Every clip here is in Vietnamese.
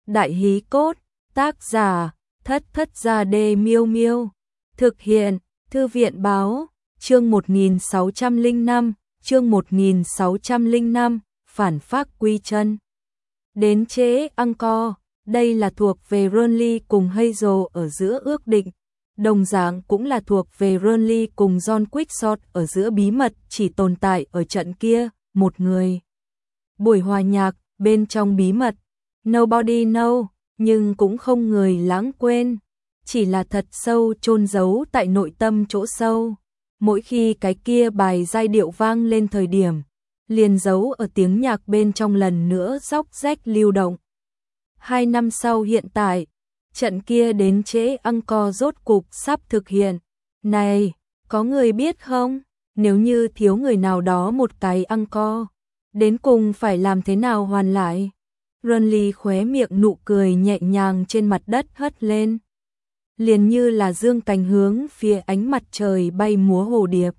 Đại hí cốt, tác giả, Thất Thất Gia Đê Miêu Miêu. Thực hiện, Thư viện báo, chương 1605, chương 1605, phản phác quy chân. Đến trễ encore, đây là thuộc về Burnley cùng Hazel ở giữa ước định. Đồng dạng cũng là thuộc về Burnley cùng John Quixote ở giữa bí mật chỉ tồn tại ở trận kia, một người. Buổi hòa nhạc, bên trong bí mật, nobody know, nhưng cũng không người lãng quên, chỉ là thật sâu chôn giấu tại nội tâm chỗ sâu. Mỗi khi cái kia bài giai điệu vang lên thời điểm, liền giấu ở tiếng nhạc bên trong lần nữa róc rách lưu động. 2 năm sau hiện tại, trận kia đến trễ encore rốt cục sắp thực hiện. Này, có người biết không, nếu như thiếu người nào đó một cái encore, đến cùng phải làm thế nào hoàn lại? Burnley khóe miệng nụ cười nhẹ nhàng trên mặt đất hất lên, liền như là dương cánh hướng phía ánh mặt trời bay múa hồ điệp.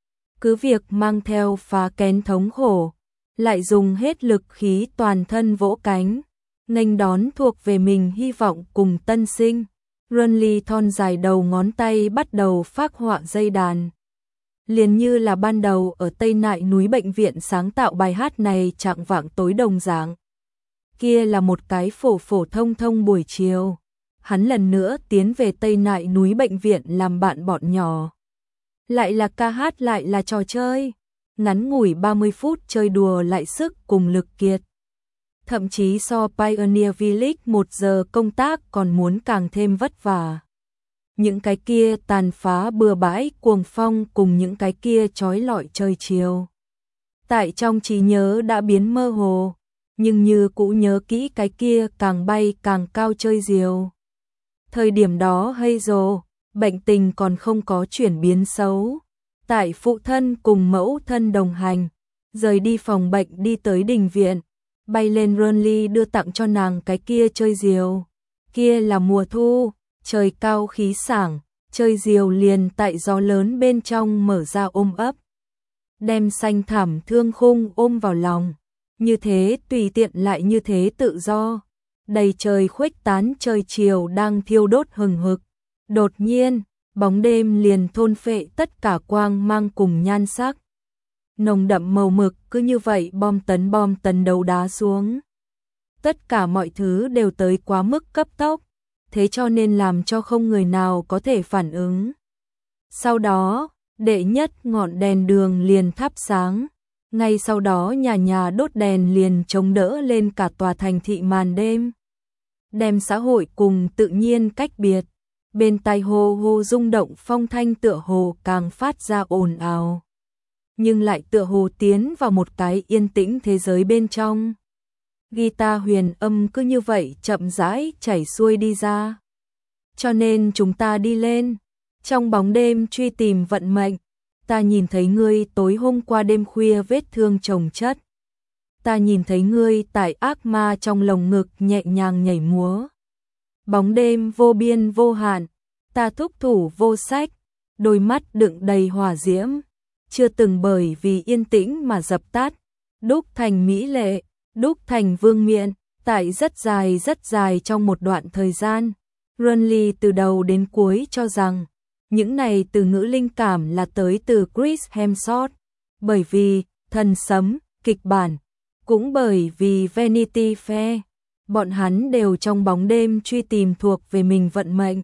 Cứ việc mang theo phá kén thống khổ, lại dùng hết lực khí toàn thân vỗ cánh, nghênh đón thuộc về mình hy vọng cùng tân sinh. Burnley thon dài đầu ngón tay bắt đầu phác họa dây đàn. Liền như là ban đầu ở Tây Nại núi bệnh viện sáng tạo bài hát này trạng vạng tối đồng dạng. Kia là một cái phổ phổ thông thông buổi chiều. Hắn lần nữa tiến về Tây Nại núi bệnh viện làm bạn bọn nhỏ. Lại là ca hát lại là trò chơi. Ngắn ngủi 30 phút chơi đùa lại sức cùng lực kiệt. Thậm chí so Pioneer Village 1 giờ công tác còn muốn càng thêm vất vả. Những cái kia tàn phá bừa bãi cuồng phong cùng những cái kia trói lọi trời chiều. Tại trong trí nhớ đã biến mơ hồ, nhưng như cũ nhớ kỹ cái kia càng bay càng cao chơi diều. Thời điểm đó Hazel, bệnh tình còn không có chuyển biến xấu. Tại phụ thân cùng mẫu thân đồng hành, rời đi phòng bệnh đi tới đình viện, bay lên Burnley đưa tặng cho nàng cái kia chơi diều. Kia là mùa thu, trời cao khí sảng, chơi diều liền tại gió lớn bên trong mở ra ôm ấp. Đem xanh thảm thương khung ôm vào lòng, như thế tùy tiện lại như thế tự do. Đầy trời khuếch tán trời chiều đang thiêu đốt hừng hực. Đột nhiên, bóng đêm liền thôn phệ tất cả quang mang cùng nhan sắc. Nồng đậm màu mực cứ như vậy bom tấn đấu đá xuống. Tất cả mọi thứ đều tới quá mức cấp tốc, thế cho nên làm cho không người nào có thể phản ứng. Sau đó, đệ nhất ngọn đèn đường liền thắp sáng, ngay sau đó nhà nhà đốt đèn liền chống đỡ lên cả tòa thành thị màn đêm. Đem xã hội cùng tự nhiên cách biệt, bên tai hô hô rung động phong thanh tựa hồ càng phát ra ồn ào. Nhưng lại tựa hồ tiến vào một cái yên tĩnh thế giới bên trong. Guitar huyền âm cứ như vậy chậm rãi chảy xuôi đi ra. Cho nên chúng ta đi lên, trong bóng đêm truy tìm vận mệnh. Ta nhìn thấy ngươi tối hôm qua đêm khuya vết thương chồng chất. Ta nhìn thấy ngươi tại ác ma trong lồng ngực nhẹ nhàng nhảy múa. Bóng đêm vô biên vô hạn, ta thúc thủ vô sách, đôi mắt đựng đầy hỏa diễm, chưa từng bởi vì yên tĩnh mà dập tắt, đúc thành mỹ lệ, đúc thành vương miện, tại rất dài trong một đoạn thời gian. Burnley từ đầu đến cuối cho rằng, những này từ ngữ linh cảm là tới từ Chris Hemsworth, bởi vì Thần Sấm, kịch bản, cũng bởi vì Vanity Fair, bọn hắn đều trong bóng đêm truy tìm thuộc về mình vận mệnh.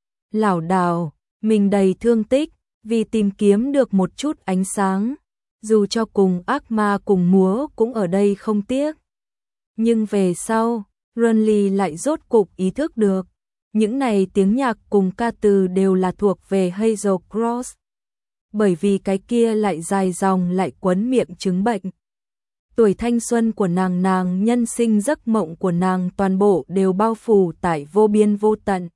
Lảo đảo, mình đầy thương tích, vì tìm kiếm được một chút ánh sáng, dù cho cùng ác ma cùng múa cũng ở đây không tiếc. Nhưng về sau, Burnley lại rốt cục ý thức được, những này tiếng nhạc cùng ca từ đều là thuộc về Hazel Cross. Bởi vì cái kia lại dài dòng lại quấn miệng chứng bệnh. Tuổi thanh xuân của nàng nhân sinh giấc mộng của nàng toàn bộ đều bao phủ tại vô biên vô tận.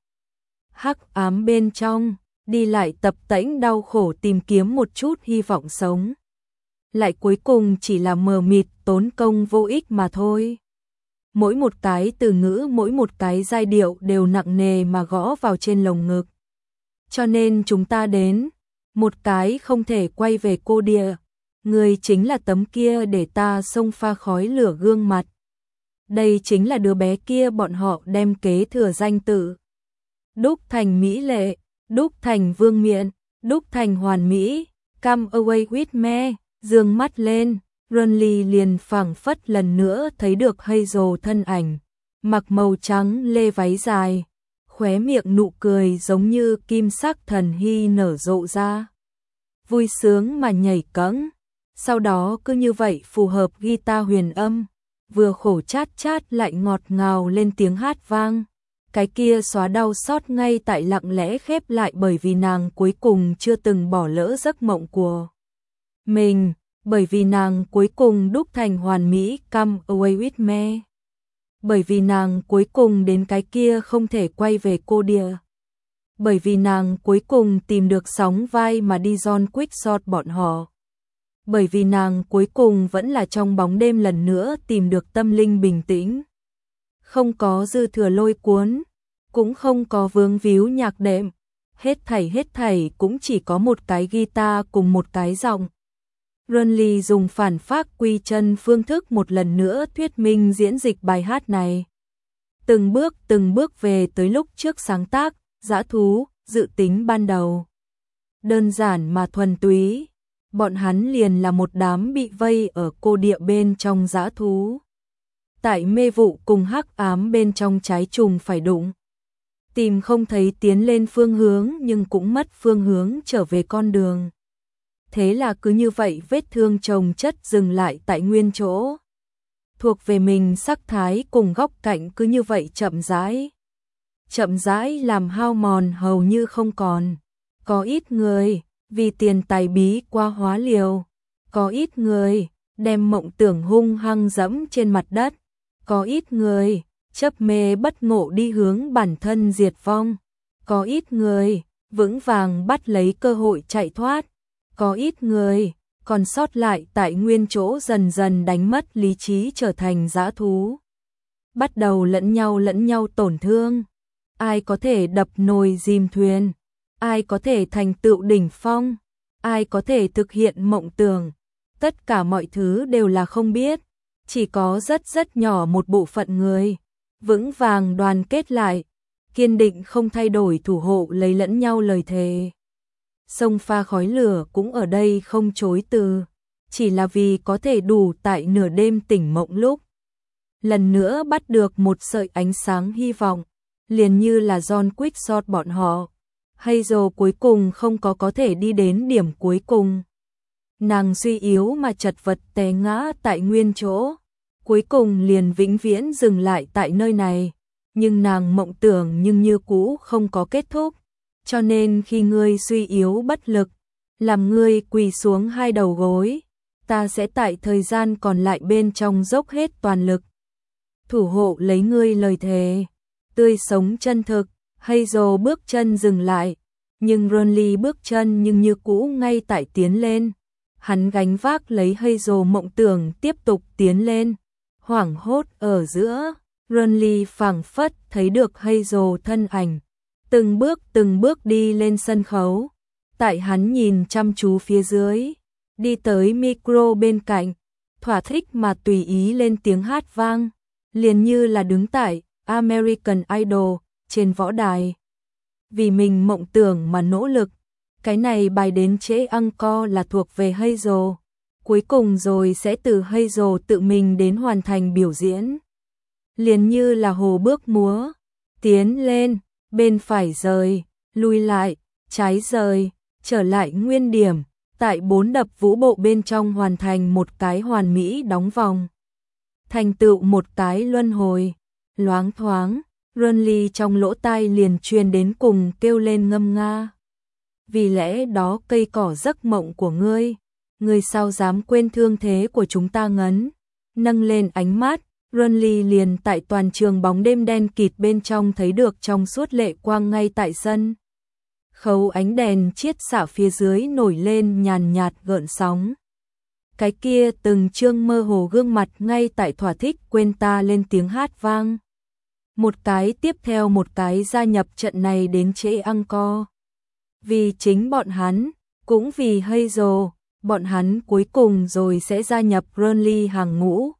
Hắc ám bên trong, đi lại tập tễnh đau khổ tìm kiếm một chút hy vọng sống. Lại cuối cùng chỉ là mờ mịt tốn công vô ích mà thôi. Mỗi một cái từ ngữ, mỗi một cái giai điệu đều nặng nề mà gõ vào trên lồng ngực. Cho nên chúng ta đến, một cái không thể quay về cô địa. Người chính là tấm kia để ta xông pha khói lửa gương mặt. Đây chính là đứa bé kia bọn họ đem kế thừa danh tự. Đúc thành mỹ lệ, đúc thành vương miện, đúc thành hoàn mỹ, come away with me, dương mắt lên, Ronly liền phảng phất lần nữa thấy được Hazel thân ảnh, mặc màu trắng lê váy dài, khóe miệng nụ cười giống như kim sắc thần hy nở rộ ra. Vui sướng mà nhảy cẫng, sau đó cứ như vậy phù hợp guitar huyền âm, vừa khổ chát chát lại ngọt ngào lên tiếng hát vang. Cái kia xóa đau xót ngay tại lặng lẽ khép lại bởi vì nàng cuối cùng chưa từng bỏ lỡ giấc mộng của mình, bởi vì nàng cuối cùng đúc thành hoàn mỹ come away with me. Bởi vì nàng cuối cùng đến cái kia không thể quay về cô địa. Bởi vì nàng cuối cùng tìm được sóng vai mà đi John Quickshot bọn họ. Bởi vì nàng cuối cùng vẫn là trong bóng đêm lần nữa tìm được tâm linh bình tĩnh. Không có dư thừa lôi cuốn, cũng không có vướng víu nhạc đệm, hết thảy cũng chỉ có một cái guitar cùng một cái giọng. Ronly dùng phản phác quy chân phương thức một lần nữa thuyết minh diễn dịch bài hát này. Từng bước về tới lúc trước sáng tác, dã thú, dự tính ban đầu. Đơn giản mà thuần túy, bọn hắn liền là một đám bị vây ở cô địa bên trong dã thú. Tại mê vụ cùng hắc ám bên trong trái trùng phải đụng. Tìm không thấy tiến lên phương hướng nhưng cũng mất phương hướng trở về con đường. Thế là cứ như vậy vết thương chồng chất dừng lại tại nguyên chỗ. Thuộc về mình sắc thái cùng góc cạnh cứ như vậy chậm rãi làm hao mòn hầu như không còn. Có ít người vì tiền tài bí qua hóa liều, có ít người đem mộng tưởng hung hăng dẫm trên mặt đất, có ít người chấp mê bất ngộ đi hướng bản thân diệt vong, có ít người vững vàng bắt lấy cơ hội chạy thoát, có ít người còn sót lại tại nguyên chỗ dần dần đánh mất lý trí trở thành dã thú. Bắt đầu lẫn nhau tổn thương. Ai có thể đập nồi dìm thuyền, ai có thể thành tựu đỉnh phong, ai có thể thực hiện mộng tưởng. Tất cả mọi thứ đều là không biết, chỉ có rất nhỏ một bộ phận người vững vàng đoàn kết lại, kiên định không thay đổi thủ hộ lấy lẫn nhau lời thề. Sông pha khói lửa cũng ở đây không chối từ, chỉ là vì có thể đủ tại nửa đêm tỉnh mộng lúc lần nữa bắt được một sợi ánh sáng hy vọng, liền như là John Quickshot bọn họ. Hazel cuối cùng không có thể đi đến điểm cuối cùng. Nàng suy yếu mà chật vật té ngã tại nguyên chỗ, cuối cùng liền vĩnh viễn dừng lại tại nơi này, nhưng nàng mộng tưởng nhưng như cũ không có kết thúc. Cho nên khi ngươi suy yếu bất lực, làm ngươi quỳ xuống hai đầu gối, ta sẽ tại thời gian còn lại bên trong dốc hết toàn lực thủ hộ lấy ngươi lời thề. Tươi sống chân thực. Hazel bước chân dừng lại, nhưng Ronly bước chân nhưng như cũ ngay tại tiến lên. Hắn gánh vác lấy Hazel mộng tưởng tiếp tục tiến lên. Hoảng hốt ở giữa, Ronly phảng phất thấy được Hazel thân ảnh, từng bước đi lên sân khấu. Tại hắn nhìn chăm chú phía dưới, đi tới micro bên cạnh, thỏa thích mà tùy ý lên tiếng hát vang, liền như là đứng tại American Idol trên võ đài. Vì mình mộng tưởng mà nỗ lực, cái này bài đến trễ encore là thuộc về Hazel. Cuối cùng rồi sẽ từ Hazel tự mình đến hoàn thành biểu diễn. Liền như là hồ bước múa, tiến lên, bên phải rời, lui lại, trái rời, trở lại nguyên điểm, tại 4 đập vũ bộ bên trong hoàn thành một cái hoàn mỹ đóng vòng. Thành tựu một cái luân hồi, loáng thoáng, Ronly trong lỗ tai liền truyền đến cùng kêu lên ngâm nga. Vì lẽ đó cây cỏ giấc mộng của ngươi sao dám quên thương thế của chúng ta ngấn. Nâng lên ánh mắt, Ronly liền tại toàn trường bóng đêm đen kịt bên trong thấy được trong suốt lệ quang ngay tại sân khấu, ánh đèn chiết xạ phía dưới nổi lên nhàn nhạt gợn sóng. Cái kia từng trương mơ hồ gương mặt ngay tại thỏa thích quên ta lên tiếng hát vang. Một cái tiếp theo một cái gia nhập trận này đến trễ encore. Vì chính bọn hắn, cũng vì Hazel, bọn hắn cuối cùng rồi sẽ gia nhập Ronly hàng ngũ,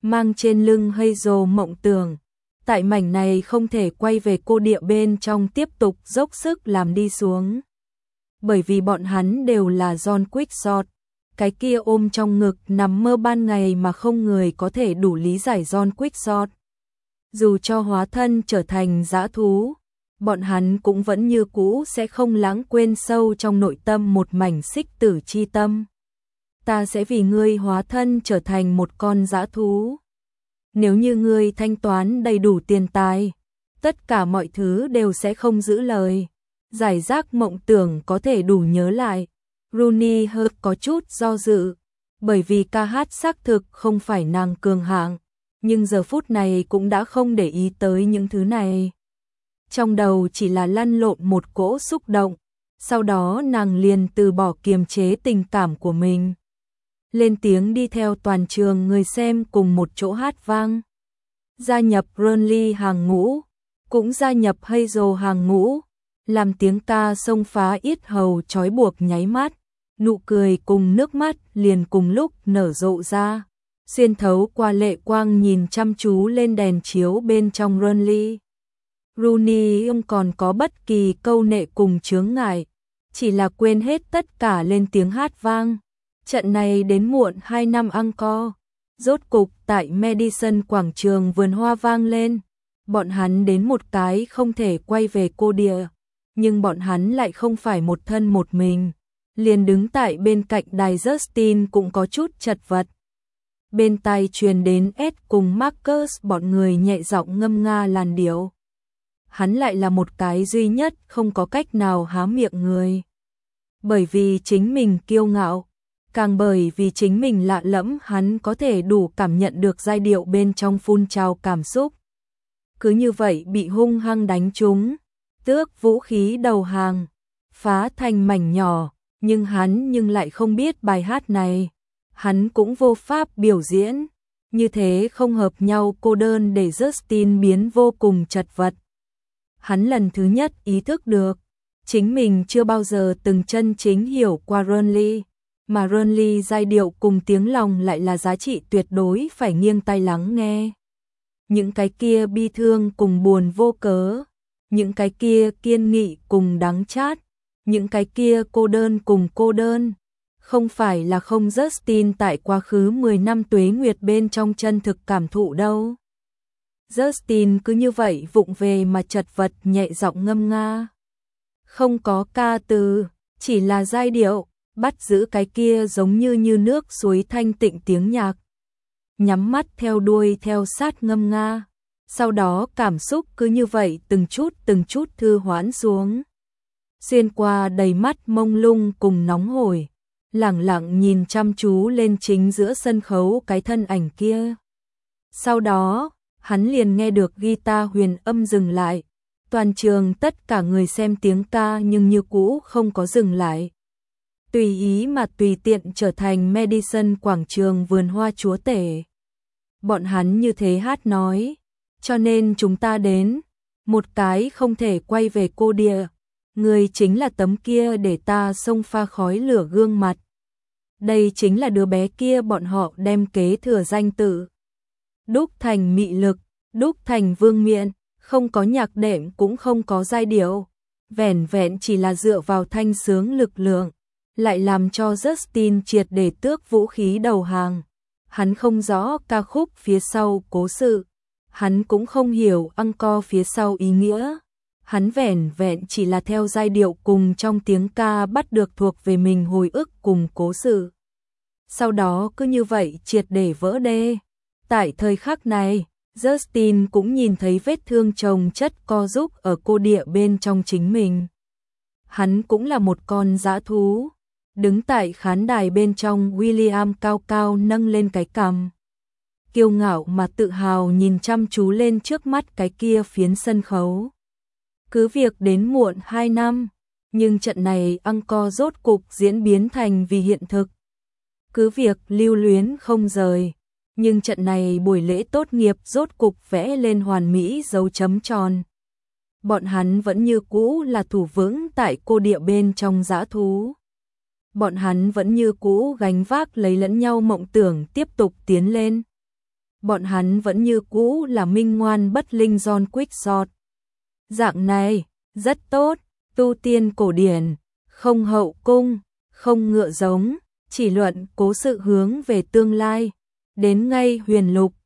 mang trên lưng Hazel mộng tưởng. Tại mảnh này không thể quay về cô địa bên trong tiếp tục dốc sức làm đi xuống. Bởi vì bọn hắn đều là John Quickshot. Cái kia ôm trong ngực nằm mơ ban ngày mà không người có thể đủ lý giải John Quickshot. Dù cho hóa thân trở thành dã thú, bọn hắn cũng vẫn như cũ sẽ không lãng quên sâu trong nội tâm một mảnh xích tử chi tâm. Ta sẽ vì ngươi hóa thân trở thành một con dã thú. Nếu như ngươi thanh toán đầy đủ tiền tài, tất cả mọi thứ đều sẽ không giữ lời. Giải rác mộng tưởng có thể đủ nhớ lại. Rooney hơi có chút do dự, bởi vì ca hát xác thực không phải nàng cường hạng, nhưng giờ phút này cũng đã không để ý tới những thứ này. Trong đầu chỉ là lăn lộn một cỗ xúc động, sau đó nàng liền từ bỏ kiềm chế tình cảm của mình. Lên tiếng đi theo toàn trường người xem cùng một chỗ hát vang. Gia nhập Burnley hàng ngũ, cũng gia nhập Hazel hàng ngũ, làm tiếng ca xông phá yết hầu trói buộc nháy mắt, nụ cười cùng nước mắt liền cùng lúc nở rộ ra, xuyên thấu qua lệ quang nhìn chăm chú lên đèn chiếu bên trong Burnley. Rooney không còn có bất kỳ câu nệ cùng chướng ngại, chỉ là quên hết tất cả lên tiếng hát vang. Trận này đến muộn 2 năm encore, rốt cục tại Madison quảng trường vườn hoa vang lên. Bọn hắn đến một cái không thể quay về cô địa, nhưng bọn hắn lại không phải một thân một mình. Liền đứng tại bên cạnh đài Justin cũng có chút chật vật. Bên tai truyền đến Ed cùng Marcus bọn người nhẹ giọng ngâm nga làn điệu. Hắn lại là một cái duy nhất không có cách nào há miệng người. Bởi vì chính mình kiêu ngạo, càng bởi vì chính mình lạ lẫm hắn có thể đủ cảm nhận được giai điệu bên trong phun trào cảm xúc. Cứ như vậy bị hung hăng đánh trúng, tước vũ khí đầu hàng, phá thành mảnh nhỏ, nhưng hắn lại không biết bài hát này. Hắn cũng vô pháp biểu diễn, như thế không hợp nhau cô đơn để Justin biến vô cùng chật vật. Hắn lần thứ nhất ý thức được, chính mình chưa bao giờ từng chân chính hiểu qua Burnley, mà Burnley giai điệu cùng tiếng lòng lại là giá trị tuyệt đối phải nghiêng tai lắng nghe. Những cái kia bi thương cùng buồn vô cớ, những cái kia kiên nghị cùng đắng chát, những cái kia cô đơn cùng cô đơn. Không phải là không Justin tại quá khứ 10 năm tuế nguyệt bên trong chân thực cảm thụ đâu. Justin cứ như vậy vụng về mà chật vật nhẹ giọng ngâm nga. Không có ca từ, chỉ là giai điệu, bắt giữ cái kia giống như nước suối thanh tịnh tiếng nhạc. Nhắm mắt theo đuôi theo sát ngâm nga. Sau đó cảm xúc cứ như vậy từng chút thư hoãn xuống. Xuyên qua đầy mắt mông lung cùng nóng hổi, lẳng lặng nhìn chăm chú lên chính giữa sân khấu cái thân ảnh kia. Sau đó, hắn liền nghe được guitar huyền âm dừng lại. Toàn trường tất cả người xem tiếng ca nhưng như cũ không có dừng lại. Tùy ý mà tùy tiện trở thành Madison quảng trường vườn hoa chúa tể. Bọn hắn như thế hát nói, cho nên chúng ta đến, một cái không thể quay về cô địa. Người chính là tấm kia để ta xông pha khói lửa gương mặt. Đây chính là đứa bé kia bọn họ đem kế thừa danh tự. Đúc thành mị lực, đúc thành vương miện, không có nhạc đệm cũng không có giai điệu. Vẻn vẹn chỉ là dựa vào thanh sướng lực lượng, lại làm cho Justin triệt để tước vũ khí đầu hàng. Hắn không rõ ca khúc phía sau cố sự, hắn cũng không hiểu encore phía sau ý nghĩa. Hắn vẻn vẹn chỉ là theo giai điệu cùng trong tiếng ca bắt được thuộc về mình hồi ức cùng cố sự. Sau đó cứ như vậy triệt để vỡ đê. Tại thời khắc này, Justin cũng nhìn thấy vết thương chồng chất co giúp ở cô địa bên trong chính mình. Hắn cũng là một con dã thú. Đứng tại khán đài bên trong, William cao cao nâng lên cái cằm, kiêu ngạo mà tự hào nhìn chăm chú lên trước mắt cái kia phiến sân khấu. Cứ việc đến muộn 2 năm, nhưng trận này encore rốt cục diễn biến thành vì hiện thực. Cứ việc lưu luyến không rời, nhưng trận này buổi lễ tốt nghiệp rốt cục vẽ lên hoàn mỹ dấu chấm tròn. Bọn hắn vẫn như cũ là thủ vững tại cô địa bên trong dã thú. Bọn hắn vẫn như cũ gánh vác lấy lẫn nhau mộng tưởng tiếp tục tiến lên. bọn hắn vẫn như cũ là minh ngoan bất linh John Quick. Dạng này, rất tốt, tu tiên cổ điển, không hậu cung, không ngựa giống, chỉ luận cố sự hướng về tương lai. Đến ngay huyền lục,